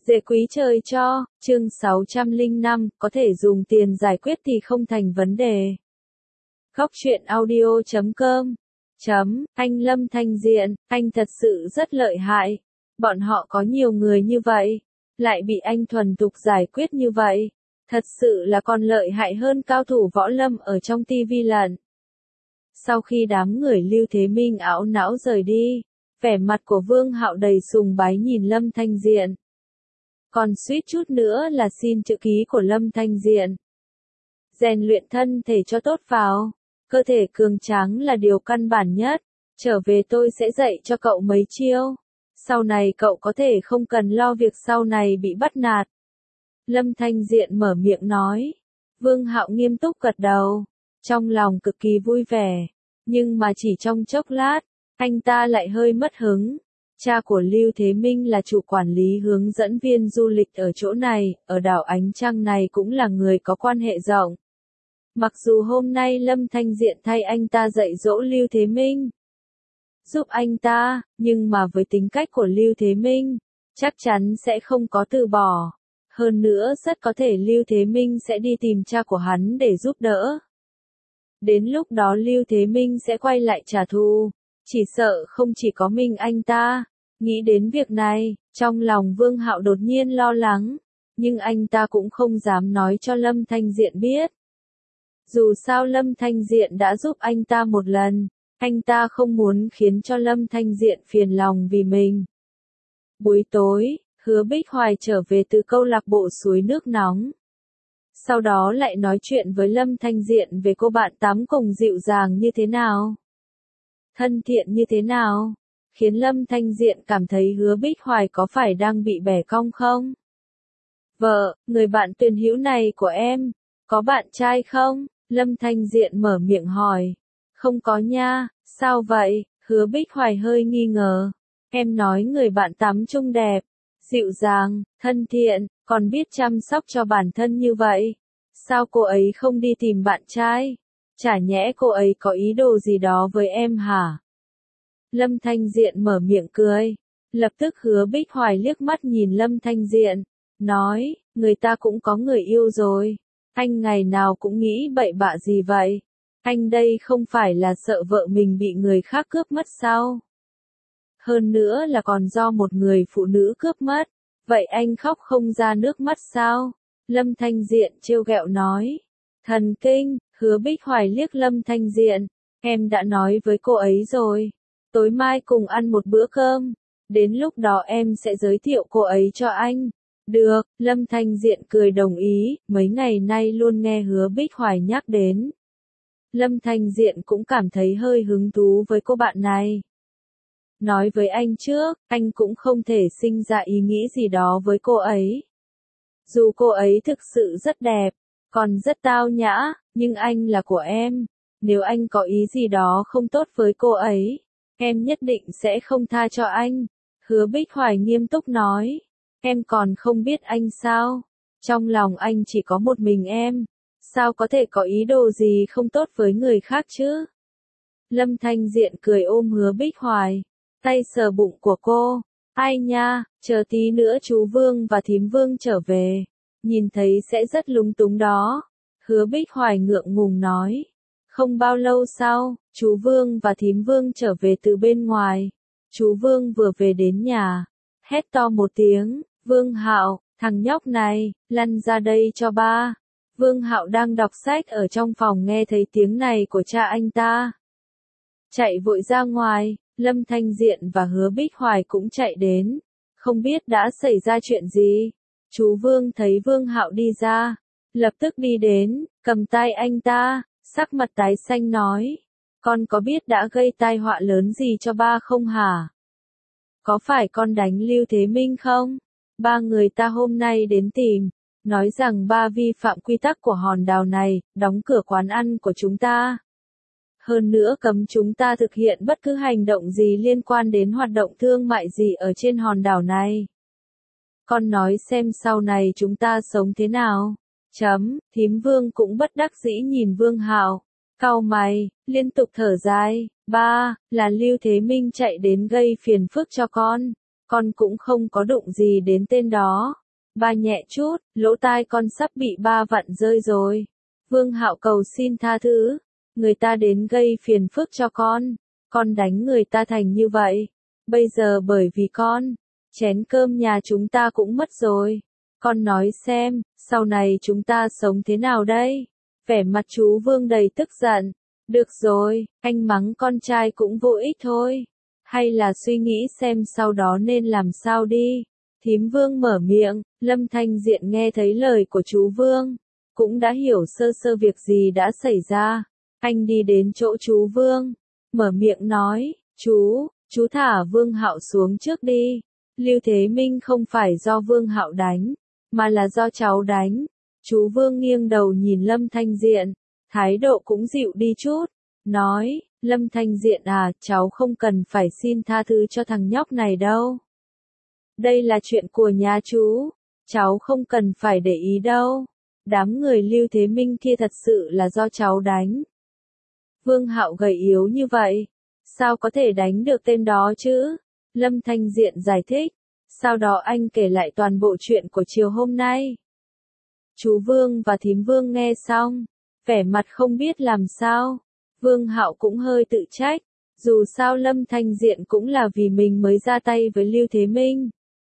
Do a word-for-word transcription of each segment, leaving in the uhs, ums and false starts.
Dễ quý trời cho, chương sáu trăm lẻ năm, có thể dùng tiền giải quyết thì không thành vấn đề. Góc truyện audio chấm com chấm, anh Lâm Thanh Diện, anh thật sự rất lợi hại. Bọn họ có nhiều người như vậy, lại bị anh thuần thục giải quyết như vậy. Thật sự là còn lợi hại hơn cao thủ võ lâm ở trong tivi lận. Sau khi đám người Lưu Thế Minh ảo não rời đi, vẻ mặt của Vương Hạo đầy sùng bái nhìn Lâm Thanh Diện. Còn suýt chút nữa là xin chữ ký của Lâm Thanh Diện. Rèn luyện thân thể cho tốt vào, cơ thể cường tráng là điều căn bản nhất, trở về tôi sẽ dạy cho cậu mấy chiêu. Sau này cậu có thể không cần lo việc sau này bị bắt nạt. Lâm Thanh Diện mở miệng nói. Vương Hạo nghiêm túc gật đầu, trong lòng cực kỳ vui vẻ, nhưng mà chỉ trong chốc lát, anh ta lại hơi mất hứng. Cha của Lưu Thế Minh là chủ quản lý hướng dẫn viên du lịch ở chỗ này, ở đảo Ánh Trăng này cũng là người có quan hệ rộng. Mặc dù hôm nay Lâm Thanh Diện thay anh ta dạy dỗ Lưu Thế Minh, giúp anh ta, nhưng mà với tính cách của Lưu Thế Minh, chắc chắn sẽ không có từ bỏ. Hơn nữa rất có thể Lưu Thế Minh sẽ đi tìm cha của hắn để giúp đỡ. Đến lúc đó Lưu Thế Minh sẽ quay lại trả thù, chỉ sợ không chỉ có mình anh ta. Nghĩ đến việc này, trong lòng Vương Hạo đột nhiên lo lắng, nhưng anh ta cũng không dám nói cho Lâm Thanh Diện biết. Dù sao Lâm Thanh Diện đã giúp anh ta một lần, anh ta không muốn khiến cho Lâm Thanh Diện phiền lòng vì mình. Buổi tối, Hứa Bích Hoài trở về từ câu lạc bộ suối nước nóng. Sau đó lại nói chuyện với Lâm Thanh Diện về cô bạn tắm cùng dịu dàng như thế nào, thân thiện như thế nào, khiến Lâm Thanh Diện cảm thấy Hứa Bích Hoài có phải đang bị bẻ cong không? Vợ, người bạn tuyển hữu này của em, có bạn trai không? Lâm Thanh Diện mở miệng hỏi. Không có nha, sao vậy? Hứa Bích Hoài hơi nghi ngờ. Em nói người bạn tắm trông đẹp, dịu dàng, thân thiện, còn biết chăm sóc cho bản thân như vậy. Sao cô ấy không đi tìm bạn trai? Chả nhẽ cô ấy có ý đồ gì đó với em hả? Lâm Thanh Diện mở miệng cười. Lập tức Hứa Bích Hoài liếc mắt nhìn Lâm Thanh Diện, nói, người ta cũng có người yêu rồi. Anh ngày nào cũng nghĩ bậy bạ gì vậy? Anh đây không phải là sợ vợ mình bị người khác cướp mất sao? Hơn nữa là còn do một người phụ nữ cướp mất. Vậy anh khóc không ra nước mắt sao? Lâm Thanh Diện trêu ghẹo nói. Thần kinh, Hứa Bích Hoài liếc Lâm Thanh Diện. Em đã nói với cô ấy rồi. Tối mai cùng ăn một bữa cơm. Đến lúc đó em sẽ giới thiệu cô ấy cho anh. Được, Lâm Thanh Diện cười đồng ý, mấy ngày nay luôn nghe Hứa Bích Hoài nhắc đến. Lâm Thanh Diện cũng cảm thấy hơi hứng thú với cô bạn này. Nói với anh trước, anh cũng không thể sinh ra ý nghĩ gì đó với cô ấy. Dù cô ấy thực sự rất đẹp, còn rất tao nhã, nhưng anh là của em. Nếu anh có ý gì đó không tốt với cô ấy, em nhất định sẽ không tha cho anh. Hứa Bích Hoài nghiêm túc nói. Em còn không biết anh sao? Trong lòng anh chỉ có một mình em. Sao có thể có ý đồ gì không tốt với người khác chứ? Lâm Thanh Diện cười ôm Hứa Bích Hoài, tay sờ bụng của cô. Ai nha, chờ tí nữa chú Vương và thím Vương trở về, nhìn thấy sẽ rất lúng túng đó. Hứa Bích Hoài ngượng ngùng nói. Không bao lâu sau, chú Vương và thím Vương trở về từ bên ngoài. Chú Vương vừa về đến nhà, hét to một tiếng, Vương Hạo, thằng nhóc này, lăn ra đây cho ba. Vương Hạo đang đọc sách ở trong phòng nghe thấy tiếng này của cha anh ta. Chạy vội ra ngoài, Lâm Thanh Diện và Hứa Bích Hoài cũng chạy đến. Không biết đã xảy ra chuyện gì. Chú Vương thấy Vương Hạo đi ra, lập tức đi đến, cầm tay anh ta, sắc mặt tái xanh nói. Con có biết đã gây tai họa lớn gì cho ba không hả? Có phải con đánh Lưu Thế Minh không? Ba người ta hôm nay đến tìm, nói rằng ba vi phạm quy tắc của hòn đảo này, đóng cửa quán ăn của chúng ta. Hơn nữa cấm chúng ta thực hiện bất cứ hành động gì liên quan đến hoạt động thương mại gì ở trên hòn đảo này. Con nói xem sau này chúng ta sống thế nào? Chấm, thím Vương cũng bất đắc dĩ nhìn Vương Hạo, cau mày, liên tục thở dài. Ba, là Lưu Thế Minh chạy đến gây phiền phức cho con. con cũng không có đụng gì đến tên đó. Ba nhẹ chút, lỗ tai con sắp bị ba vặn rơi rồi. Vương Hạo cầu xin tha thứ, người ta đến gây phiền phức cho con, con đánh người ta thành như vậy. Bây giờ bởi vì con, chén cơm nhà chúng ta cũng mất rồi. Con nói xem, sau này chúng ta sống thế nào đây? Vẻ mặt chú Vương đầy tức giận. Được rồi, anh mắng con trai cũng vô ích thôi. Hay là suy nghĩ xem sau đó nên làm sao đi. Thím Vương mở miệng, Lâm Thanh Diện nghe thấy lời của chú Vương, cũng đã hiểu sơ sơ việc gì đã xảy ra. Anh đi đến chỗ chú Vương, mở miệng nói, chú, chú thả Vương Hạo xuống trước đi. Lưu Thế Minh không phải do Vương Hạo đánh, mà là do cháu đánh. Chú Vương nghiêng đầu nhìn Lâm Thanh Diện, thái độ cũng dịu đi chút, nói, Lâm Thanh Diện à, cháu không cần phải xin tha thứ cho thằng nhóc này đâu. Đây là chuyện của nhà chú, cháu không cần phải để ý đâu. Đám người Lưu Thế Minh kia thật sự là do cháu đánh. Vương Hạo gầy yếu như vậy, sao có thể đánh được tên đó chứ? Lâm Thanh Diện giải thích, sau đó anh kể lại toàn bộ chuyện của chiều hôm nay. Chú Vương và thím Vương nghe xong, vẻ mặt không biết làm sao. Vương Hạo cũng hơi tự trách, dù sao Lâm Thanh Diện cũng là vì mình mới ra tay với Lưu Thế Minh.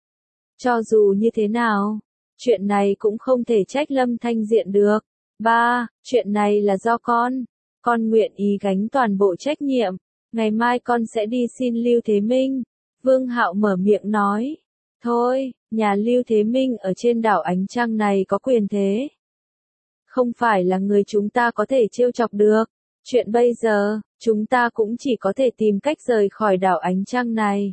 Cho dù như thế nào, chuyện này cũng không thể trách Lâm Thanh Diện được. Ba, chuyện này là do con, con nguyện ý gánh toàn bộ trách nhiệm, ngày mai con sẽ đi xin Lưu Thế Minh. Vương Hạo mở miệng nói, thôi, nhà Lưu Thế Minh ở trên đảo Ánh Trăng này có quyền thế. Không phải là người chúng ta có thể trêu chọc được. Chuyện bây giờ, chúng ta cũng chỉ có thể tìm cách rời khỏi đảo Ánh Trăng này.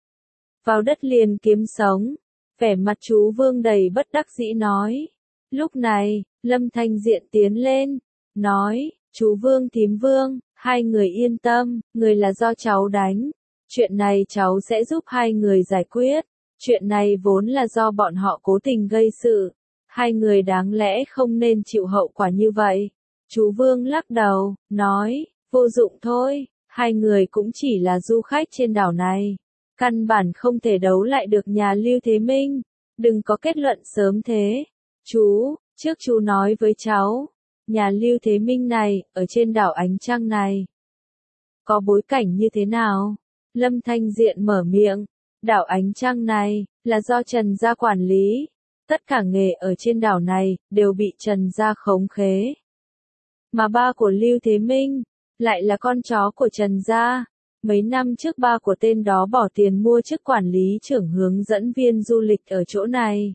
Vào đất liền kiếm sống. Vẻ mặt chú Vương đầy bất đắc dĩ nói. Lúc này, Lâm Thanh Diện tiến lên, nói, chú Vương thím Vương, hai người yên tâm, người là do cháu đánh. Chuyện này cháu sẽ giúp hai người giải quyết. Chuyện này vốn là do bọn họ cố tình gây sự. Hai người đáng lẽ không nên chịu hậu quả như vậy. Chú Vương lắc đầu, nói, vô dụng thôi, hai người cũng chỉ là du khách trên đảo này. Căn bản không thể đấu lại được nhà Lưu Thế Minh. Đừng có kết luận sớm thế. Chú, trước chú nói với cháu, nhà Lưu Thế Minh này, ở trên đảo Ánh Trăng này, có bối cảnh như thế nào? Lâm Thanh Diện mở miệng, đảo Ánh Trăng này, là do Trần gia quản lý. Tất cả nghề ở trên đảo này, đều bị Trần gia khống khế. Mà ba của Lưu Thế Minh, lại là con chó của Trần gia. Mấy năm trước ba của tên đó bỏ tiền mua chức quản lý trưởng hướng dẫn viên du lịch ở chỗ này.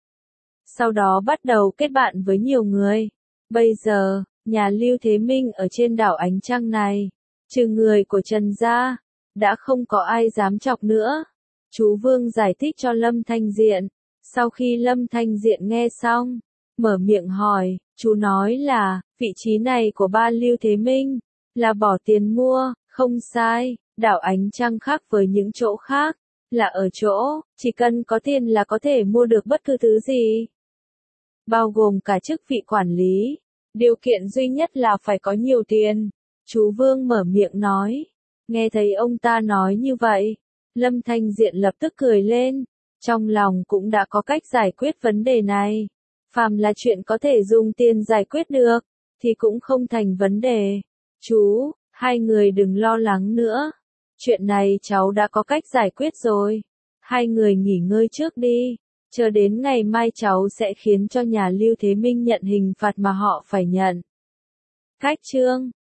Sau đó bắt đầu kết bạn với nhiều người. Bây giờ, nhà Lưu Thế Minh ở trên đảo Ánh Trăng này, trừ người của Trần gia, đã không có ai dám chọc nữa. Chú Vương giải thích cho Lâm Thanh Diện. Sau khi Lâm Thanh Diện nghe xong, mở miệng hỏi, chú nói là, vị trí này của ba Lưu Thế Minh, là bỏ tiền mua, không sai, đảo Ánh Trăng khác với những chỗ khác, là ở chỗ, chỉ cần có tiền là có thể mua được bất cứ thứ gì. Bao gồm cả chức vị quản lý, điều kiện duy nhất là phải có nhiều tiền. Chú Vương mở miệng nói, nghe thấy ông ta nói như vậy, Lâm Thanh Diện lập tức cười lên, trong lòng cũng đã có cách giải quyết vấn đề này. Phàm là chuyện có thể dùng tiền giải quyết được, thì cũng không thành vấn đề. Chú, hai người đừng lo lắng nữa. Chuyện này cháu đã có cách giải quyết rồi. Hai người nghỉ ngơi trước đi. Chờ đến ngày mai cháu sẽ khiến cho nhà Lưu Thế Minh nhận hình phạt mà họ phải nhận. Cách chương